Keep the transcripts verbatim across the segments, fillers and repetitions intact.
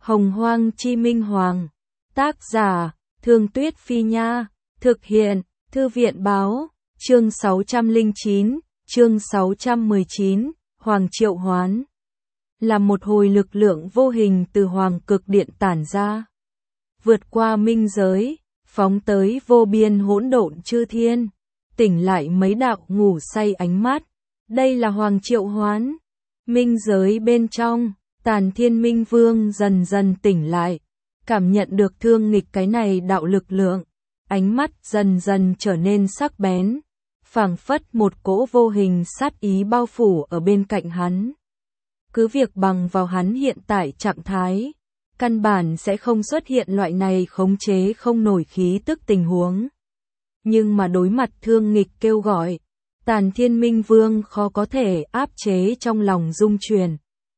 Hồng Hoang Chi Minh Hoàng. Tác giả, Thương Tuyết Phi Nha. Thực hiện, Thư viện Báo. Chương sáu trăm lẻ chín, chương sáu trăm mười chín, Hoàng Triệu Hoán. Là một hồi lực lượng vô hình từ Hoàng Cực Điện tản ra. Vượt qua minh giới, phóng tới vô biên hỗn độn chư thiên. Tỉnh lại mấy đạo ngủ say ánh mắt. Đây là Hoàng Triệu Hoán. Minh giới bên trong, Tàn Thiên Minh Vương dần dần tỉnh lại. Cảm nhận được thương nghịch cái này đạo lực lượng. Ánh mắt dần dần trở nên sắc bén. Phảng phất một cỗ vô hình sát ý bao phủ ở bên cạnh hắn. Cứ việc bằng vào hắn hiện tại trạng thái, căn bản sẽ không xuất hiện loại này khống chế không nổi khí tức tình huống. Nhưng mà đối mặt thương nghịch kêu gọi, Tàn Thiên Minh Vương khó có thể áp chế trong lòng dung truyền.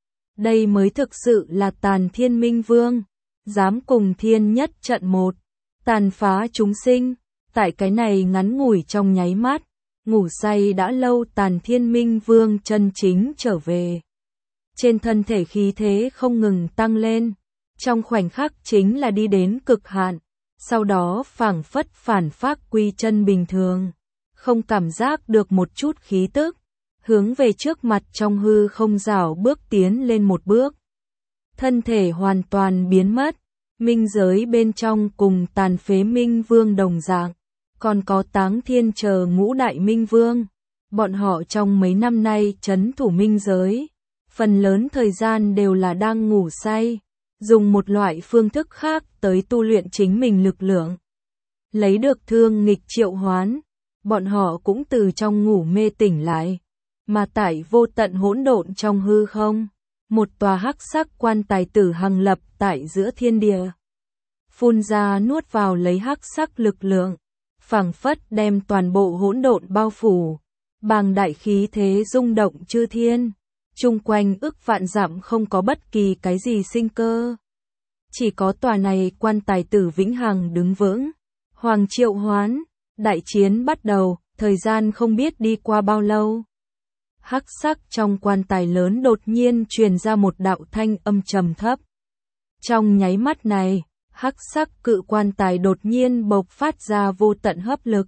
Đây mới thực sự là Tàn Thiên Minh Vương, dám cùng thiên nhất trận một, tàn phá chúng sinh. Tại cái này ngắn ngủi trong nháy mắt, ngủ say đã lâu Tàn Thiên Minh Vương chân chính trở về. Trên thân thể khí thế không ngừng tăng lên, trong khoảnh khắc chính là đi đến cực hạn, sau đó phảng phất phản phác quy chân bình thường, không cảm giác được một chút khí tức, hướng về trước mặt trong hư không rảo bước tiến lên một bước. Thân thể hoàn toàn biến mất, minh giới bên trong cùng tàn phế Minh Vương đồng dạng, còn có Táng Thiên chờ ngũ đại Minh Vương. Bọn họ trong mấy năm nay trấn thủ minh giới, phần lớn thời gian đều là đang ngủ say, dùng một loại phương thức khác tới tu luyện chính mình lực lượng. Lấy được thương nghịch triệu hoán, bọn họ cũng từ trong ngủ mê tỉnh lại, mà tại vô tận hỗn độn trong hư không, một tòa hắc sắc quan tài tử hằng lập tại giữa thiên địa. Phun ra nuốt vào lấy hắc sắc lực lượng, phảng phất đem toàn bộ hỗn độn bao phủ, bàng đại khí thế rung động chư thiên. Chung quanh ức vạn dặm không có bất kỳ cái gì sinh cơ. Chỉ có tòa này quan tài tử vĩnh hằng đứng vững. Hoàng Triệu Hoán, đại chiến bắt đầu, thời gian không biết đi qua bao lâu. Hắc sắc trong quan tài lớn đột nhiên truyền ra một đạo thanh âm trầm thấp. Trong nháy mắt này, hắc sắc cự quan tài đột nhiên bộc phát ra vô tận hấp lực.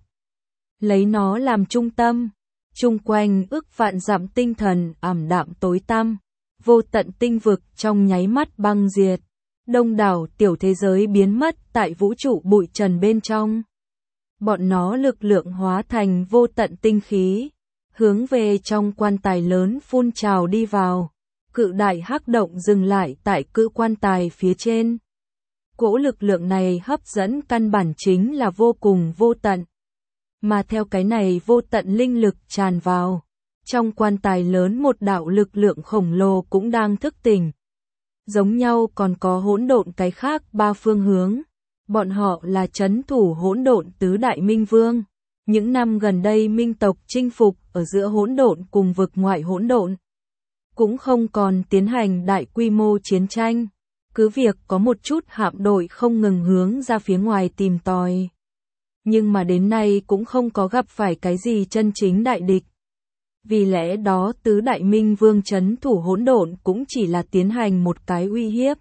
Lấy nó làm trung tâm. Chung quanh ức vạn dặm tinh thần ảm đạm tối tăm, vô tận tinh vực trong nháy mắt băng diệt, đông đảo tiểu thế giới biến mất tại vũ trụ bụi trần bên trong. Bọn nó lực lượng hóa thành vô tận tinh khí, hướng về trong quan tài lớn phun trào đi vào, cự đại hắc động dừng lại tại cự quan tài phía trên. Cỗ lực lượng này hấp dẫn căn bản chính là vô cùng vô tận. Mà theo cái này vô tận linh lực tràn vào, trong quan tài lớn một đạo lực lượng khổng lồ cũng đang thức tỉnh. Giống nhau còn có hỗn độn cái khác ba phương hướng, bọn họ là trấn thủ hỗn độn tứ đại minh vương. Những năm gần đây minh tộc chinh phục ở giữa hỗn độn cùng vực ngoại hỗn độn, cũng không còn tiến hành đại quy mô chiến tranh, cứ việc có một chút hạm đội không ngừng hướng ra phía ngoài tìm tòi. Nhưng mà đến nay cũng không có gặp phải cái gì chân chính đại địch. Vì lẽ đó tứ đại minh vương trấn thủ hỗn độn cũng chỉ là tiến hành một cái uy hiếp.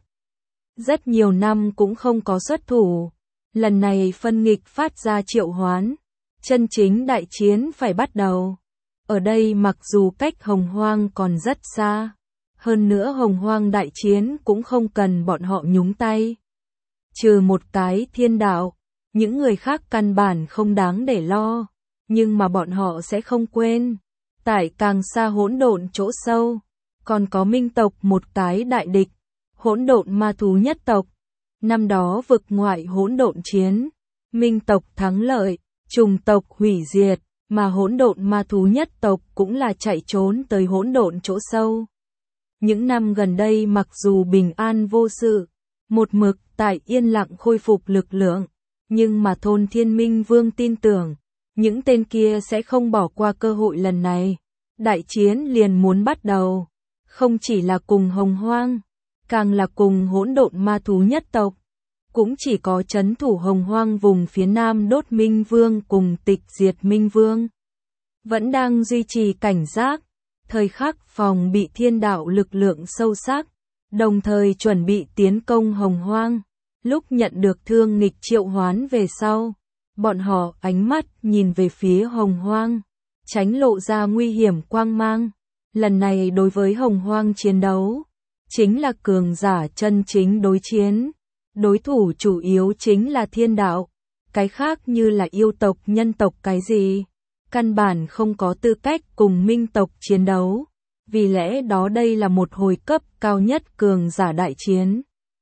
Rất nhiều năm cũng không có xuất thủ. Lần này phân nghịch phát ra triệu hoán. Chân chính đại chiến phải bắt đầu. Ở đây mặc dù cách Hồng Hoang còn rất xa. Hơn nữa Hồng Hoang đại chiến cũng không cần bọn họ nhúng tay. Trừ một cái thiên đạo. Những người khác căn bản không đáng để lo, nhưng mà bọn họ sẽ không quên. Tại càng xa hỗn độn chỗ sâu, còn có minh tộc một cái đại địch, hỗn độn ma thú nhất tộc. Năm đó vực ngoại hỗn độn chiến, minh tộc thắng lợi, trùng tộc hủy diệt, mà hỗn độn ma thú nhất tộc cũng là chạy trốn tới hỗn độn chỗ sâu. Những năm gần đây mặc dù bình an vô sự, một mực tại yên lặng khôi phục lực lượng. Nhưng mà Thôn Thiên Minh Vương tin tưởng, những tên kia sẽ không bỏ qua cơ hội lần này. Đại chiến liền muốn bắt đầu, không chỉ là cùng Hồng Hoang, càng là cùng hỗn độn ma thú nhất tộc. Cũng chỉ có trấn thủ Hồng Hoang vùng phía Nam Đốt Minh Vương cùng Tịch Diệt Minh Vương vẫn đang duy trì cảnh giác, thời khắc phòng bị thiên đạo lực lượng sâu sắc, đồng thời chuẩn bị tiến công Hồng Hoang. Lúc nhận được Thương Nghịch triệu hoán về sau, bọn họ ánh mắt nhìn về phía Hồng Hoang, tránh lộ ra nguy hiểm quang mang. Lần này đối với Hồng Hoang chiến đấu, chính là cường giả chân chính đối chiến. Đối thủ chủ yếu chính là thiên đạo, cái khác như là yêu tộc, nhân tộc cái gì, căn bản không có tư cách cùng minh tộc chiến đấu. Vì lẽ đó đây là một hồi cấp cao nhất cường giả đại chiến.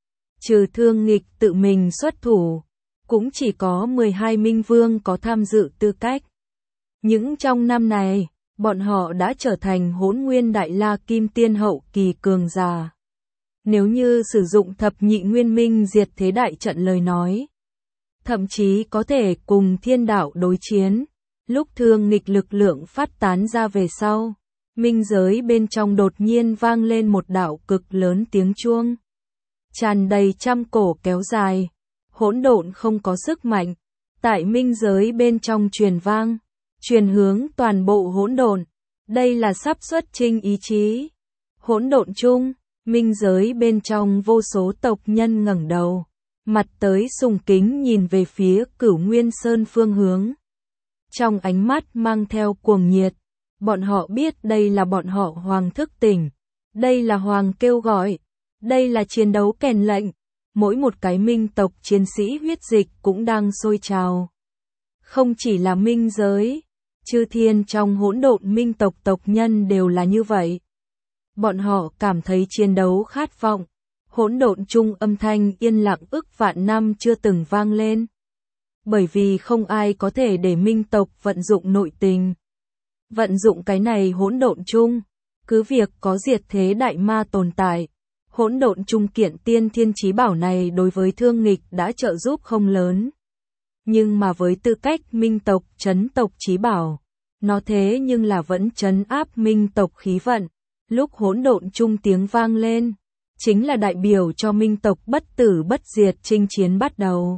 Trừ Thương Nghịch tự mình xuất thủ, cũng chỉ có mười hai minh vương có tham dự tư cách. Những trong năm này, bọn họ đã trở thành Hỗn Nguyên Đại La Kim Tiên hậu kỳ cường giả. Nếu như sử dụng thập nhị nguyên minh diệt thế đại trận lời nói, thậm chí có thể cùng thiên đạo đối chiến. Lúc Thương Nghịch lực lượng phát tán ra về sau, minh giới bên trong đột nhiên vang lên một đạo cực lớn tiếng chuông, tràn đầy trăm cổ kéo dài. Hỗn độn không có sức mạnh, tại minh giới bên trong truyền vang, truyền hướng toàn bộ hỗn độn. Đây là sắp xuất chinh ý chí. Hỗn độn chung, minh giới bên trong vô số tộc nhân ngẩng đầu, mặt tới sùng kính nhìn về phía Cửu Nguyên Sơn phương hướng. Trong ánh mắt mang theo cuồng nhiệt, bọn họ biết đây là bọn họ hoàng thức tỉnh, đây là hoàng kêu gọi, đây là chiến đấu kèn lệnh. Mỗi một cái minh tộc chiến sĩ huyết dịch cũng đang sôi trào. Không chỉ là minh giới, chư thiên trong hỗn độn minh tộc tộc nhân đều là như vậy. Bọn họ cảm thấy chiến đấu khát vọng. Hỗn độn chung âm thanh yên lặng ức vạn năm chưa từng vang lên. Bởi vì không ai có thể để minh tộc vận dụng nội tình. Vận dụng cái này hỗn độn chung, cứ việc có diệt thế đại ma tồn tại. Hỗn độn chung kiện tiên thiên chí bảo này đối với Thương Nghịch đã trợ giúp không lớn. Nhưng mà với tư cách minh tộc trấn tộc chí bảo, nó thế nhưng là vẫn trấn áp minh tộc khí vận. Lúc hỗn độn chung tiếng vang lên, chính là đại biểu cho minh tộc bất tử bất diệt chinh chiến bắt đầu.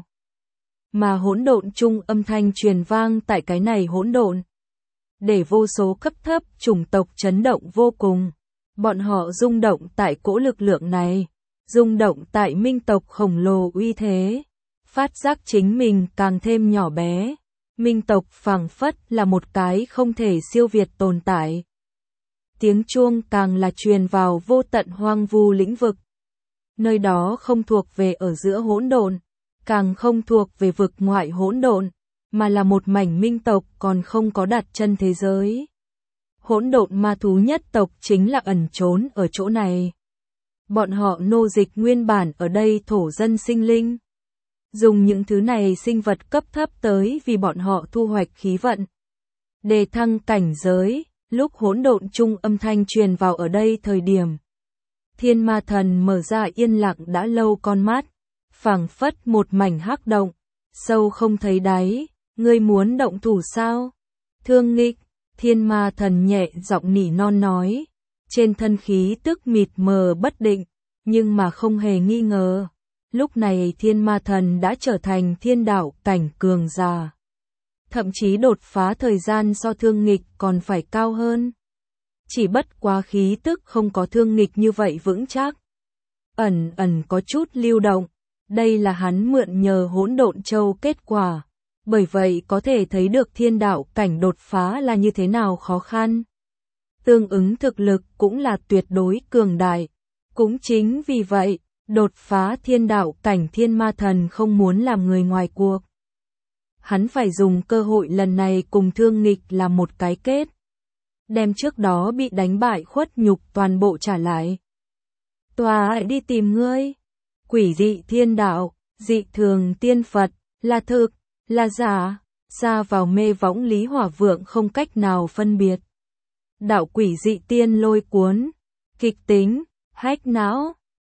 Mà hỗn độn chung âm thanh truyền vang tại cái này hỗn độn, để vô số cấp thấp chủng tộc chấn động vô cùng. Bọn họ rung động tại cỗ lực lượng này, rung động tại minh tộc khổng lồ uy thế, phát giác chính mình càng thêm nhỏ bé. Minh tộc phảng phất là một cái không thể siêu việt tồn tại. Tiếng chuông càng là truyền vào vô tận hoang vu lĩnh vực. Nơi đó không thuộc về ở giữa hỗn độn, càng không thuộc về vực ngoại hỗn độn, mà là một mảnh minh tộc còn không có đặt chân thế giới. Hỗn độn ma thú nhất tộc chính là ẩn trốn ở chỗ này. Bọn họ nô dịch nguyên bản ở đây thổ dân sinh linh. Dùng những thứ này sinh vật cấp thấp tới vì bọn họ thu hoạch khí vận. Đề thăng cảnh giới, lúc hỗn độn chung âm thanh truyền vào ở đây thời điểm. Thiên ma thần mở ra yên lặng đã lâu con mắt, phảng phất một mảnh hắc động, sâu không thấy đáy. Ngươi muốn động thủ sao? Thương Nghịch. Thiên ma thần nhẹ giọng nỉ non nói, trên thân khí tức mịt mờ bất định, nhưng mà không hề nghi ngờ. Lúc này thiên ma thần đã trở thành thiên đạo cảnh cường giả. Thậm chí đột phá thời gian so Thương Nghịch còn phải cao hơn. Chỉ bất quá khí tức không có Thương Nghịch như vậy vững chắc. Ẩn ẩn có chút lưu động, đây là hắn mượn nhờ hỗn độn châu kết quả. Bởi vậy có thể thấy được thiên đạo cảnh đột phá là như thế nào khó khăn. Tương ứng thực lực cũng là tuyệt đối cường đại. Cũng chính vì vậy, đột phá thiên đạo cảnh thiên ma thần không muốn làm người ngoài cuộc. Hắn phải dùng cơ hội lần này cùng Thương Nghịch làm một cái kết. Đem trước đó bị đánh bại khuất nhục toàn bộ trả lại. Tòa đi tìm ngươi. Quỷ dị thiên đạo, dị thường tiên Phật, là thực, là giả, xa vào mê võng Lý Hỏa Vượng không cách nào phân biệt. Đạo quỷ dị tiên lôi cuốn, kịch tính, hách não.